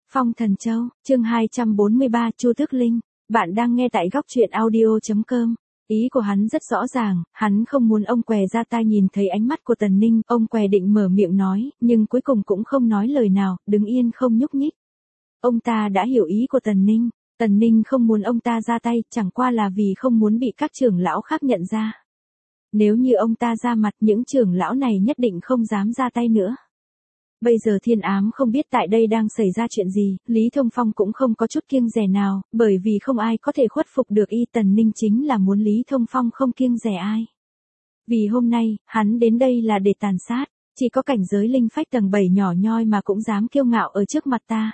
Phong Thần Châu, chương 243, Chu Tước Linh. Bạn đang nghe tại góc truyện audio.com. Ý của hắn rất rõ ràng, hắn không muốn ông què ra tai nhìn thấy ánh mắt của Tần Ninh. Ông què định mở miệng nói, nhưng cuối cùng cũng không nói lời nào, đứng yên không nhúc nhích. Ông ta đã hiểu ý của Tần Ninh. Tần Ninh không muốn ông ta ra tay, chẳng qua là vì không muốn bị các trưởng lão khác nhận ra. Nếu như ông ta ra mặt, những trưởng lão này nhất định không dám ra tay nữa. Bây giờ Thiên Ám không biết tại đây đang xảy ra chuyện gì, Lý Thông Phong cũng không có chút kiêng dè nào, bởi vì không ai có thể khuất phục được y. Tần Ninh chính là muốn Lý Thông Phong không kiêng dè ai. Vì hôm nay, hắn đến đây là để tàn sát, chỉ có cảnh giới linh phách tầng 7 nhỏ nhoi mà cũng dám kiêu ngạo ở trước mặt ta.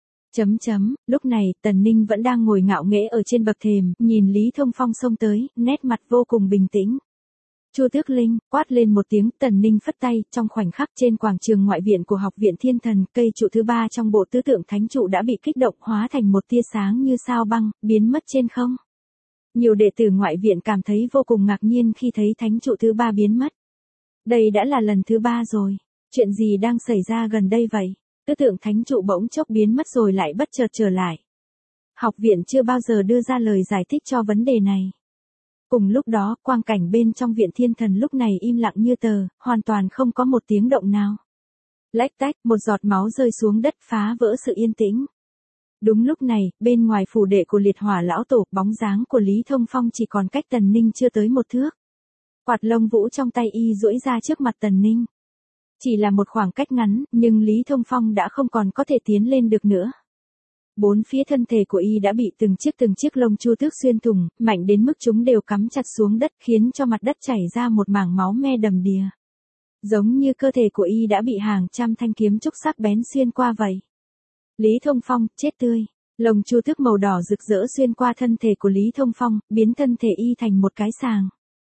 Lúc này, Tần Ninh vẫn đang ngồi ngạo nghễ ở trên bậc thềm, nhìn Lý Thông Phong xông tới, nét mặt vô cùng bình tĩnh. Chu Tước Linh, quát lên một tiếng, Tần Ninh phất tay, trong khoảnh khắc trên quảng trường ngoại viện của Học viện Thiên Thần, cây trụ thứ 3 trong bộ tứ tượng thánh trụ đã bị kích động hóa thành một tia sáng như sao băng, biến mất trên không. Nhiều đệ tử ngoại viện cảm thấy vô cùng ngạc nhiên khi thấy thánh trụ thứ 3 biến mất. Đây đã là lần thứ 3 rồi, chuyện gì đang xảy ra gần đây vậy? Tứ tượng thánh trụ bỗng chốc biến mất rồi lại bất chợt trở lại. Học viện chưa bao giờ đưa ra lời giải thích cho vấn đề này. Cùng lúc đó, quang cảnh bên trong viện Thiên Thần lúc này im lặng như tờ, hoàn toàn không có một tiếng động nào. Lách tách, một giọt máu rơi xuống đất phá vỡ sự yên tĩnh. Đúng lúc này, bên ngoài phủ đệ của Liệt Hỏa lão tổ, bóng dáng của Lý Thông Phong chỉ còn cách Tần Ninh chưa tới một thước. Quạt lông vũ trong tay y duỗi ra trước mặt Tần Ninh. Chỉ là một khoảng cách ngắn, nhưng Lý Thông Phong đã không còn có thể tiến lên được nữa. Bốn phía thân thể của y đã bị từng chiếc lông chu tước xuyên thủng, mạnh đến mức chúng đều cắm chặt xuống đất, khiến cho mặt đất chảy ra một mảng máu me đầm đìa. Giống như cơ thể của y đã bị hàng trăm thanh kiếm trúc sắc bén xuyên qua vậy. Lý Thông Phong, chết tươi. Lông chu tước màu đỏ rực rỡ xuyên qua thân thể của Lý Thông Phong, biến thân thể y thành một cái sàng.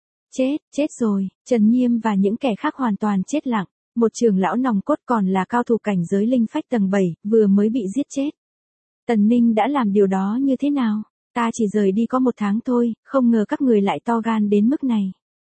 Chết rồi. Trần Nhiêm và những kẻ khác hoàn toàn chết lặng. Một trưởng lão nòng cốt còn là cao thủ cảnh giới linh phách tầng 7, vừa mới bị giết chết. Tần Ninh đã làm điều đó như thế nào? Ta chỉ rời đi có 1 tháng thôi, không ngờ các người lại to gan đến mức này.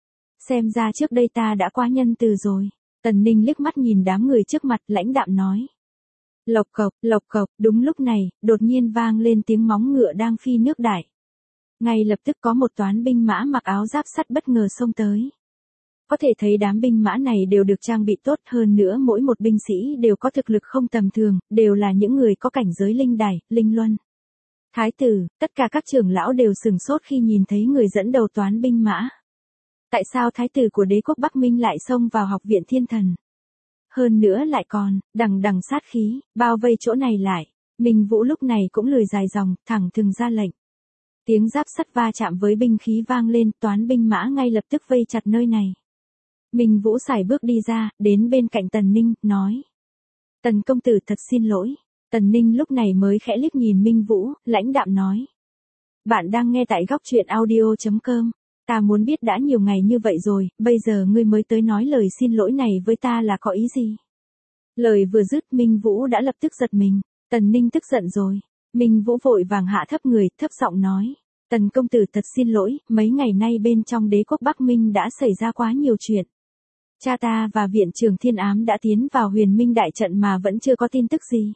Xem ra trước đây ta đã quá nhân từ rồi. Tần Ninh liếc mắt nhìn đám người trước mặt, lãnh đạm nói. Lộc cộc, đúng lúc này, đột nhiên vang lên tiếng móng ngựa đang phi nước đại. Ngay lập tức có một toán binh mã mặc áo giáp sắt bất ngờ xông tới. Có thể thấy đám binh mã này đều được trang bị tốt, hơn nữa mỗi một binh sĩ đều có thực lực không tầm thường, đều là những người có cảnh giới linh đài, linh luân. Thái tử, tất cả các trưởng lão đều sửng sốt khi nhìn thấy người dẫn đầu toán binh mã. Tại sao thái tử của đế quốc Bắc Minh lại xông vào Học viện Thiên Thần? Hơn nữa lại còn, đằng sát khí, bao vây chỗ này lại. Minh Vũ lúc này cũng lười dài dòng, thẳng thừng ra lệnh. Tiếng giáp sắt va chạm với binh khí vang lên, toán binh mã ngay lập tức vây chặt nơi này. Minh Vũ sải bước đi ra, đến bên cạnh Tần Ninh, nói. Tần công tử thật xin lỗi. Tần Ninh lúc này mới khẽ liếc nhìn Minh Vũ, lãnh đạm nói. Bạn đang nghe tại góc truyện audio.com. Ta muốn biết đã nhiều ngày như vậy rồi, bây giờ ngươi mới tới nói lời xin lỗi này với ta là có ý gì? Lời vừa dứt, Minh Vũ đã lập tức giật mình. Tần Ninh tức giận rồi. Minh Vũ vội vàng hạ thấp người, thấp giọng nói. Tần công tử thật xin lỗi, mấy ngày nay bên trong đế quốc Bắc Minh đã xảy ra quá nhiều chuyện. Cha ta và viện trưởng Thiên Ám đã tiến vào Huyền Minh đại trận mà vẫn chưa có tin tức gì.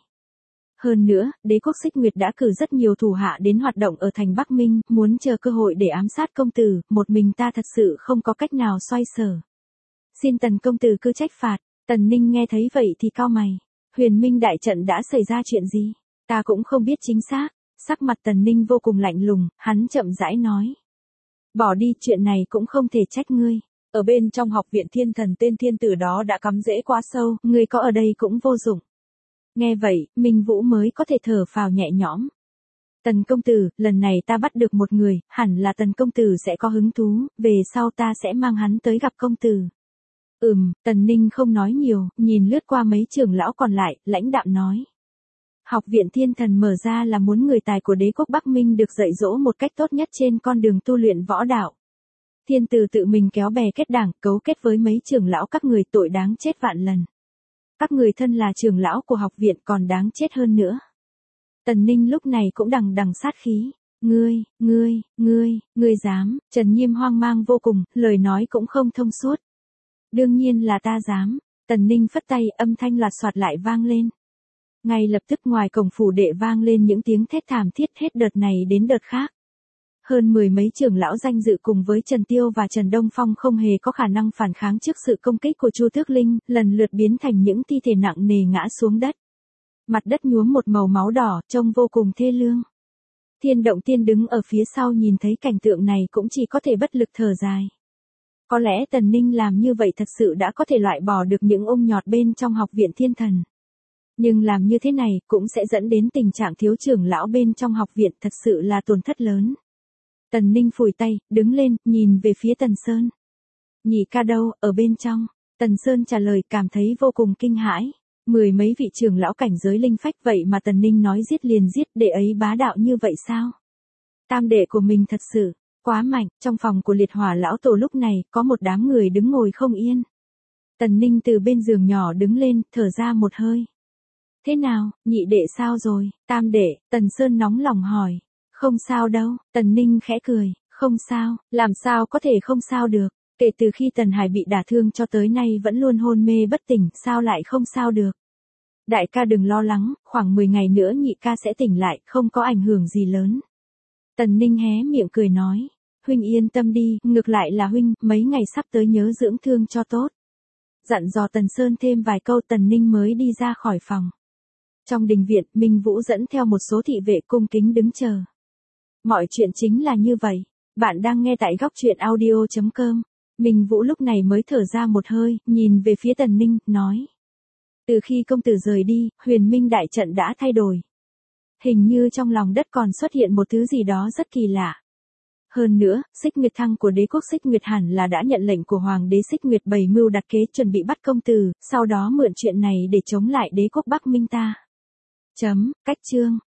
Hơn nữa, đế quốc Xích Nguyệt đã cử rất nhiều thủ hạ đến hoạt động ở thành Bắc Minh, muốn chờ cơ hội để ám sát công tử, một mình ta thật sự không có cách nào xoay sở. Xin Tần công tử cứ trách phạt. Tần Ninh nghe thấy vậy thì cau mày. Huyền Minh đại trận đã xảy ra chuyện gì? Ta cũng không biết chính xác. Sắc mặt Tần Ninh vô cùng lạnh lùng, hắn chậm rãi nói. Bỏ đi, chuyện này cũng không thể trách ngươi. Ở bên trong Học viện Thiên Thần tên thiên tử đó đã cắm rễ quá sâu, ngươi có ở đây cũng vô dụng. Nghe vậy, Minh Vũ mới có thể thở phào nhẹ nhõm. Tần công tử, lần này ta bắt được một người, hẳn là Tần công tử sẽ có hứng thú, về sau ta sẽ mang hắn tới gặp công tử. Tần Ninh không nói nhiều, nhìn lướt qua mấy trưởng lão còn lại, lãnh đạm nói. Học viện Thiên Thần mở ra là muốn người tài của đế quốc Bắc Minh được dạy dỗ một cách tốt nhất trên con đường tu luyện võ đạo. Thiên tử tự mình kéo bè kết đảng, cấu kết với mấy trưởng lão các người, tội đáng chết vạn lần. Các người thân là trưởng lão của học viện còn đáng chết hơn nữa. Tần Ninh lúc này cũng đằng sát khí. Ngươi dám? Trần Nhiêm hoang mang vô cùng, lời nói cũng không thông suốt. Đương nhiên là ta dám. Tần Ninh phất tay, âm thanh loạt soạt lại vang lên. Ngay lập tức ngoài cổng phủ đệ vang lên những tiếng thét thảm thiết hết đợt này đến đợt khác. Hơn 10 mấy trưởng lão danh dự cùng với Trần Tiêu và Trần Đông Phong không hề có khả năng phản kháng trước sự công kích của Chu Tước Linh, lần lượt biến thành những thi thể nặng nề ngã xuống đất. Mặt đất nhuốm một màu máu đỏ, trông vô cùng thê lương. Thiên Động Tiên đứng ở phía sau nhìn thấy cảnh tượng này cũng chỉ có thể bất lực thở dài. Có lẽ Tần Ninh làm như vậy thật sự đã có thể loại bỏ được những ung nhọt bên trong học viện thiên thần. Nhưng làm như thế này cũng sẽ dẫn đến tình trạng thiếu trưởng lão bên trong học viện, thật sự là tổn thất lớn. Tần Ninh phủi tay, đứng lên, nhìn về phía Tần Sơn. Nhị ca đâu, ở bên trong. Tần Sơn trả lời, cảm thấy vô cùng kinh hãi. 10 mấy vị trưởng lão cảnh giới linh phách vậy mà Tần Ninh nói giết liền giết, đệ ấy bá đạo như vậy sao? Tam đệ của mình thật sự quá mạnh. Trong phòng của Liệt Hỏa lão tổ lúc này có một đám người đứng ngồi không yên. Tần Ninh từ bên giường nhỏ đứng lên, thở ra một hơi. Thế nào, nhị đệ sao rồi? Tam đệ, Tần Sơn nóng lòng hỏi. Không sao đâu, Tần Ninh khẽ cười. Không sao, làm sao có thể không sao được? Kể từ khi Tần Hải bị đả thương cho tới nay vẫn luôn hôn mê bất tỉnh, sao lại không sao được? Đại ca đừng lo lắng, khoảng 10 ngày nữa nhị ca sẽ tỉnh lại, không có ảnh hưởng gì lớn. Tần Ninh hé miệng cười nói. Huynh yên tâm đi, ngược lại là huynh, mấy ngày sắp tới nhớ dưỡng thương cho tốt. Dặn dò Tần Sơn thêm vài câu, Tần Ninh mới đi ra khỏi phòng. Trong đình viện, Minh Vũ dẫn theo một số thị vệ cung kính đứng chờ. Mọi chuyện chính là như vậy. Bạn đang nghe tại góc truyện audio.com. Minh Vũ lúc này mới thở ra một hơi, nhìn về phía Tần Ninh, nói. Từ khi công tử rời đi, Huyền Minh đại trận đã thay đổi. Hình như trong lòng đất còn xuất hiện một thứ gì đó rất kỳ lạ. Hơn nữa, Xích Nguyệt Thăng của đế quốc Xích Nguyệt hẳn là đã nhận lệnh của Hoàng đế Xích Nguyệt bày mưu đặt kế chuẩn bị bắt công tử, sau đó mượn chuyện này để chống lại đế quốc Bắc Minh ta. Cách chương.